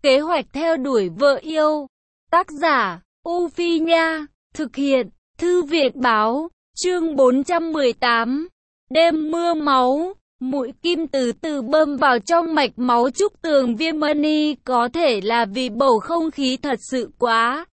Kế hoạch theo đuổi vợ yêu. Tác giả, U Phi Nha. Thực hiện, Thư viện Báo. Chương 418. Đêm mưa máu. Mũi kim từ từ bơm vào trong mạch máu Trúc Tường Viêm Money, có thể là vì bầu không khí thật sự quá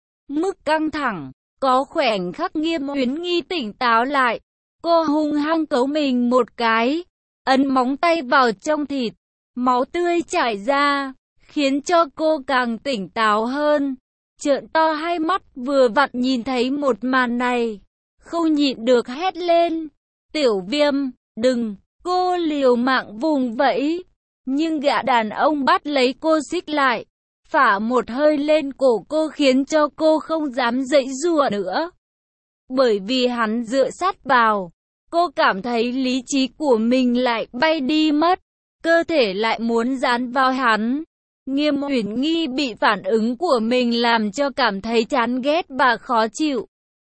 mức căng thẳng. Có khoảnh khắc Nghiêm Uyển Nghi tỉnh táo lại. Cô hung hăng cấu mình một cái, ấn móng tay vào trong thịt. Máu tươi chảy ra, khiến cho cô càng tỉnh táo hơn. Trợn to hai mắt vừa vặn nhìn thấy một màn này, không nhịn được hét lên. Tiểu Viêm, đừng! Cô liều mạng vùng vẫy, nhưng gã đàn ông bắt lấy cô xích lại, phả một hơi lên cổ cô khiến cho cô không dám giãy giụa nữa. Bởi vì hắn dựa sát vào, cô cảm thấy lý trí của mình lại bay đi mất, cơ thể lại muốn dán vào hắn. Nghiêm Uyển Nghi bị phản ứng của mình làm cho cảm thấy chán ghét và khó chịu.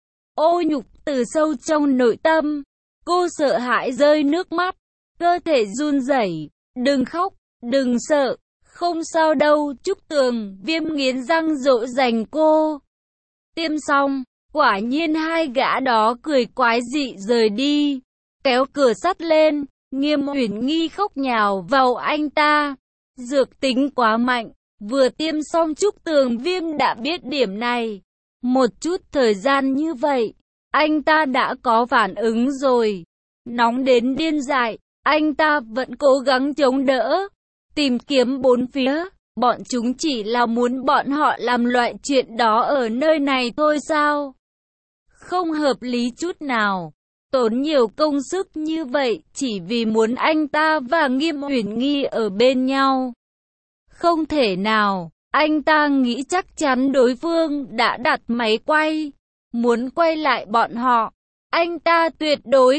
Ô nhục từ sâu trong nội tâm, cô sợ hãi rơi nước mắt, cơ thể run rẩy. Đừng khóc, đừng sợ, không sao đâu. Trúc Tường Viêm nghiến răng dỗ dành cô. Tiêm xong, quả nhiên hai gã đó cười quái dị rời đi, kéo cửa sắt lên. Nghiêm Uyển Nghi khóc nhào vào anh ta. Dược tính quá mạnh, vừa tiêm xong Trúc Tường Viêm đã biết điểm này. Một chút thời gian như vậy, anh ta đã có phản ứng rồi. Nóng đến điên dại, anh ta vẫn cố gắng chống đỡ, tìm kiếm bốn phía. Bọn chúng chỉ là muốn bọn họ làm loại chuyện đó ở nơi này thôi sao? Không hợp lý chút nào. Tốn nhiều công sức như vậy chỉ vì muốn anh ta và Nghiêm Uyển Nghi ở bên nhau. Không thể nào, anh ta nghĩ chắc chắn đối phương đã đặt máy quay, muốn quay lại bọn họ. Anh ta tuyệt đối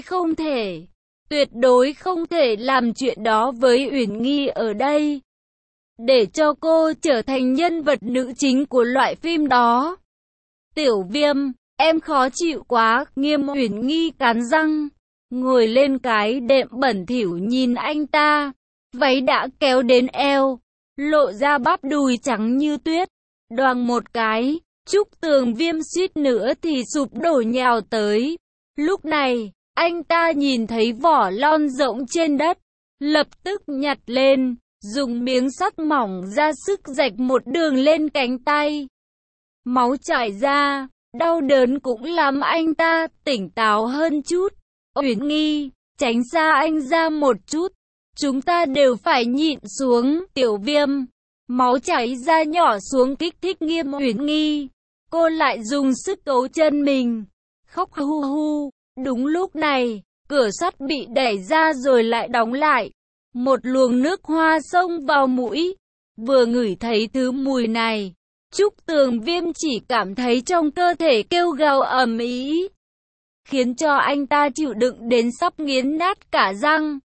không thể làm chuyện đó với Uyển Nghi ở đây, để cho cô trở thành nhân vật nữ chính của loại phim đó. Tiểu Viêm, em khó chịu quá. Nghiêm Uyển Nghi cắn răng, ngồi lên cái đệm bẩn thỉu nhìn anh ta. Váy đã kéo đến eo, lộ ra bắp đùi trắng như tuyết. Đoàng một cái, Trúc Tường Viêm suýt nữa thì sụp đổ nhào tới. Lúc này, anh ta nhìn thấy vỏ lon rỗng trên đất, lập tức nhặt lên, dùng miếng sắt mỏng ra sức rạch một đường lên cánh tay. Máu chảy ra, đau đớn cũng làm anh ta tỉnh táo hơn chút. Uyển Nghi, tránh xa anh ra một chút, chúng ta đều phải nhịn xuống. Tiểu Viêm, máu chảy ra nhỏ xuống kích thích Nghiêm Uyển Nghi. Cô lại dùng sức cấu chân mình, khóc hu hu. Đúng lúc này, cửa sắt bị đẩy ra rồi lại đóng lại. Một luồng nước hoa xông vào mũi. Vừa ngửi thấy thứ mùi này, Trúc Tường Viêm chỉ cảm thấy trong cơ thể kêu gào ầm ĩ, khiến cho anh ta chịu đựng đến sắp nghiến nát cả răng.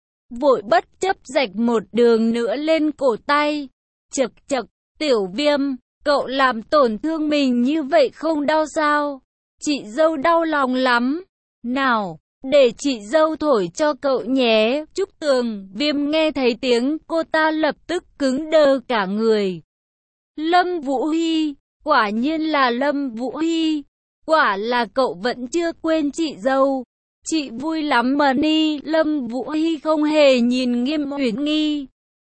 Vội bất chấp rạch một đường nữa lên cổ tay. Chậc chậc, Tiểu Viêm, cậu làm tổn thương mình như vậy không đau sao? Chị dâu đau lòng lắm. Nào, để chị dâu thổi cho cậu nhé. Trúc Tường Viêm nghe thấy tiếng cô ta lập tức cứng đơ cả người. Lâm Vũ Hy, quả nhiên là Lâm Vũ Hy. Quả là cậu vẫn chưa quên chị dâu. Chị vui lắm Money. Lâm Vũ Hy không hề nhìn Nghiêm Uyển Nghi,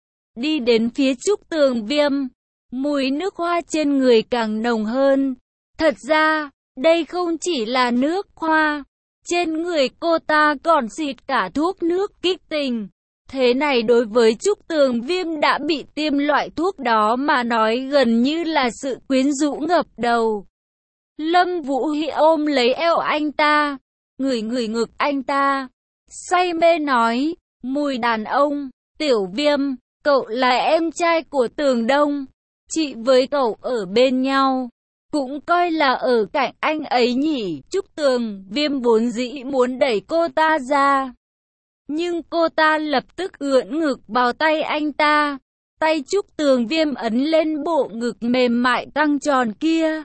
đi đến phía Trúc Tường Viêm. Mùi nước hoa trên người càng nồng hơn. Thật ra, đây không chỉ là nước hoa, trên người cô ta còn xịt cả thuốc nước kích tình. Thế này đối với Trúc Tường Viêm đã bị tiêm loại thuốc đó mà nói gần như là sự quyến rũ ngập đầu. Lâm Vũ Hy ôm lấy eo anh ta, ngửi ngực anh ta, say mê nói, mùi đàn ông. Tiểu Viêm, cậu là em trai của Tường Đông, chị với cậu ở bên nhau, cũng coi là ở cạnh anh ấy nhỉ. Trúc Tường Viêm vốn dĩ muốn đẩy cô ta ra, nhưng cô ta lập tức ưỡn ngực vào tay anh ta. Tay Trúc Tường Viêm ấn lên bộ ngực mềm mại căng tròn kia.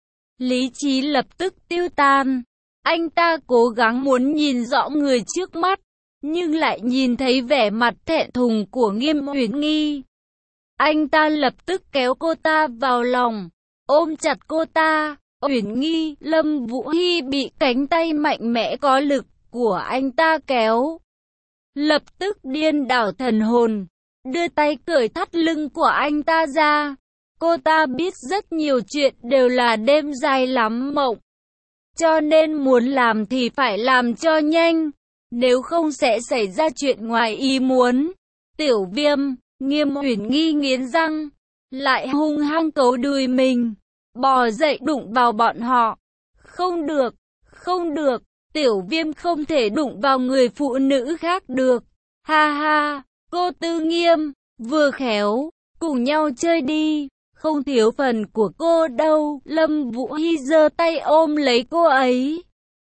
Lý trí lập tức tiêu tan. Anh ta cố gắng muốn nhìn rõ người trước mắt, nhưng lại nhìn thấy vẻ mặt thẹn thùng của Nghiêm Uyển Nghi. Anh ta lập tức kéo cô ta vào lòng, ôm chặt cô ta. Uyển Nghi, Lâm Vũ Hy bị cánh tay mạnh mẽ có lực của anh ta kéo. Lập tức điên đảo thần hồn, đưa tay cởi thắt lưng của anh ta ra. Cô ta biết rất nhiều chuyện đều là đêm dài lắm mộng. Cho nên muốn làm thì phải làm cho nhanh, nếu không sẽ xảy ra chuyện ngoài ý muốn. Tiểu Viêm, Nghiêm Uyển Nghi nghiến răng, lại hung hăng cấu đùi mình, bò dậy đụng vào bọn họ. Không được, không được, Tiểu Viêm không thể đụng vào người phụ nữ khác được. Ha ha, cô Tư Nghiêm, vừa khéo, cùng nhau chơi đi, không thiếu phần của cô đâu. Lâm Vũ Hy giơ tay ôm lấy cô ấy.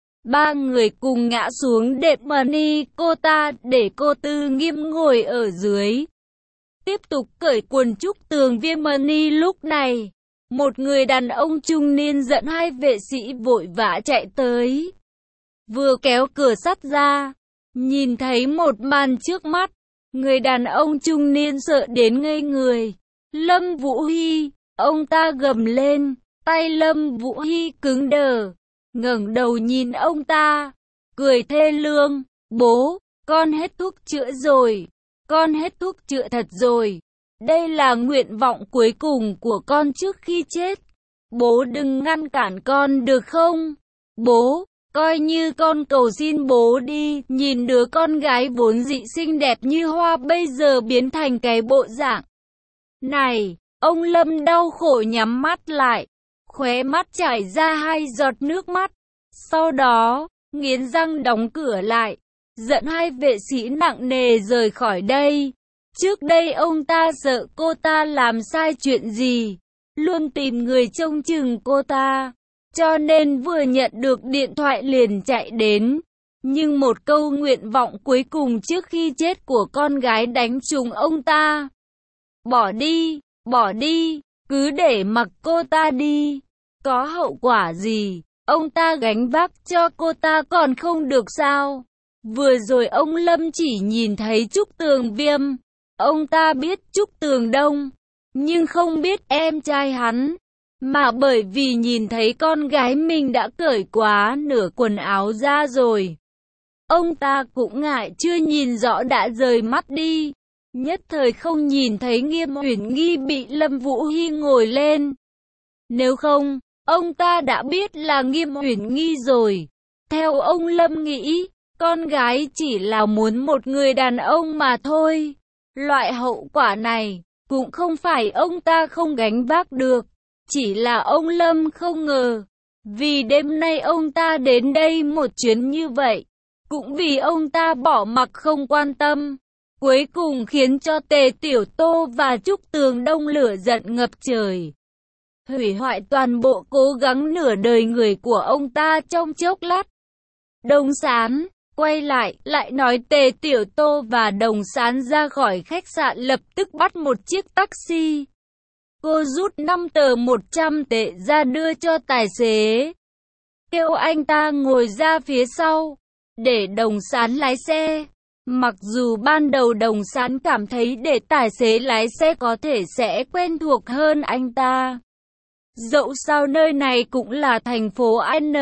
Ba người cùng ngã xuống đệm mani cô ta, để cô Tư Nghiêm ngồi ở dưới. Tiếp tục cởi quần Trúc Tường Viêm mani. Lúc này, một người đàn ông trung niên dẫn hai vệ sĩ vội vã chạy tới. Vừa kéo cửa sắt ra, nhìn thấy một màn trước mắt, người đàn ông trung niên sợ đến ngây người. Lâm Vũ Hy, ông ta gầm lên, tay Lâm Vũ Hy cứng đờ, ngẩng đầu nhìn ông ta, cười thê lương, bố, con hết thuốc chữa rồi, con hết thuốc chữa thật rồi, đây là nguyện vọng cuối cùng của con trước khi chết, bố đừng ngăn cản con được không, bố, coi như con cầu xin bố đi. Nhìn đứa con gái vốn dị xinh đẹp như hoa bây giờ biến thành cái bộ dạng này, ông Lâm đau khổ nhắm mắt lại, khóe mắt chảy ra hai giọt nước mắt. Sau đó, nghiến răng đóng cửa lại, dẫn hai vệ sĩ nặng nề rời khỏi đây. Trước đây ông ta sợ cô ta làm sai chuyện gì, luôn tìm người trông chừng cô ta, cho nên vừa nhận được điện thoại liền chạy đến. Nhưng một câu nguyện vọng cuối cùng trước khi chết của con gái đánh trúng ông ta. Bỏ đi, cứ để mặc cô ta đi. Có hậu quả gì, ông ta gánh vác cho cô ta còn không được sao? Vừa rồi ông Lâm chỉ nhìn thấy Trúc Tường Viêm. Ông ta biết Trúc Tường Đông, nhưng không biết em trai hắn. Mà bởi vì nhìn thấy con gái mình đã cởi quá nửa quần áo ra rồi, ông ta cũng ngại chưa nhìn rõ đã rời mắt đi. Nhất thời không nhìn thấy Nghiêm Uyển Nghi bị Lâm Vũ Hy ngồi lên. Nếu không, ông ta đã biết là Nghiêm Uyển Nghi rồi. Theo ông Lâm nghĩ, con gái chỉ là muốn một người đàn ông mà thôi. Loại hậu quả này, cũng không phải ông ta không gánh vác được. Chỉ là ông Lâm không ngờ, vì đêm nay ông ta đến đây một chuyến như vậy, cũng vì ông ta bỏ mặc không quan tâm, cuối cùng khiến cho Tề Tiểu Tô và Trúc Tường Đông lửa giận ngập trời, hủy hoại toàn bộ cố gắng nửa đời người của ông ta trong chốc lát. Đồng Sán quay lại nói Tề Tiểu Tô và Đồng Sán ra khỏi khách sạn, lập tức bắt một chiếc taxi. Cô rút 5 tờ 100 tệ ra đưa cho tài xế, kêu anh ta ngồi ra phía sau, để Đồng Sán lái xe. Mặc dù ban đầu Đồng Sán cảm thấy để tài xế lái xe có thể sẽ quen thuộc hơn anh ta. Dẫu sao nơi này cũng là thành phố N,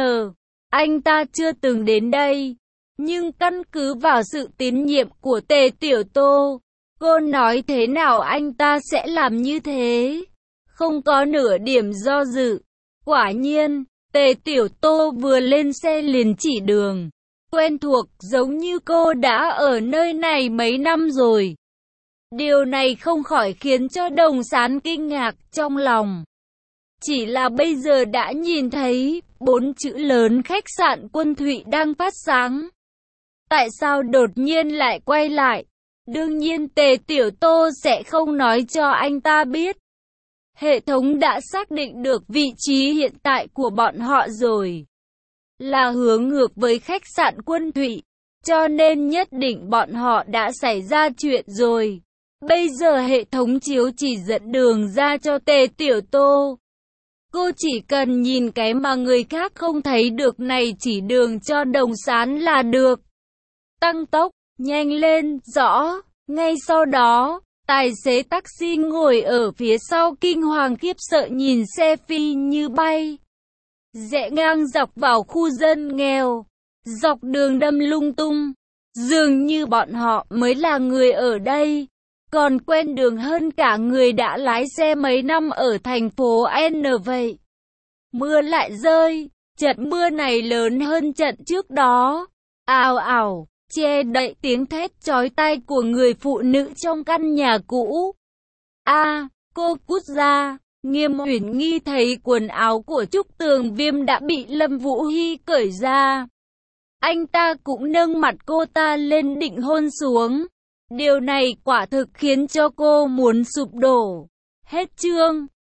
anh ta chưa từng đến đây. Nhưng căn cứ vào sự tín nhiệm của Tề Tiểu Tô, cô nói thế nào anh ta sẽ làm như thế, không có nửa điểm do dự. Quả nhiên, Tề Tiểu Tô vừa lên xe liền chỉ đường, quen thuộc giống như cô đã ở nơi này mấy năm rồi. Điều này không khỏi khiến cho Đồng Sán kinh ngạc trong lòng. Chỉ là bây giờ đã nhìn thấy 4 chữ lớn khách sạn Quân Thụy đang phát sáng. Tại sao đột nhiên lại quay lại? Đương nhiên Tề Tiểu Tô sẽ không nói cho anh ta biết. Hệ thống đã xác định được vị trí hiện tại của bọn họ rồi, là hướng ngược với khách sạn Quân Thụy, cho nên nhất định bọn họ đã xảy ra chuyện rồi. Bây giờ hệ thống chiếu chỉ dẫn đường ra cho Tề Tiểu Tô. Cô chỉ cần nhìn cái mà người khác không thấy được này, chỉ đường cho Đồng Sán là được. Tăng tốc, nhanh lên, rõ. Ngay sau đó, Tài xế taxi ngồi ở phía sau kinh hoàng khiếp sợ nhìn xe phi như bay. Rẽ ngang dọc vào khu dân nghèo. Dọc đường đâm lung tung. Dường như bọn họ mới là người ở đây. Còn quen đường hơn cả người đã lái xe mấy năm ở thành phố N vậy. Mưa lại rơi. Trận mưa này lớn hơn trận trước đó. Ào ào, che đậy tiếng thét chói tai của người phụ nữ trong căn nhà cũ. Cô cút ra. Nghiêm Uyển Nghi thấy quần áo của Trúc Tường Viêm đã bị Lâm Vũ Hy cởi ra. Anh ta cũng nâng mặt cô ta lên định hôn xuống. Điều này quả thực khiến cho cô muốn sụp đổ. Hết chương.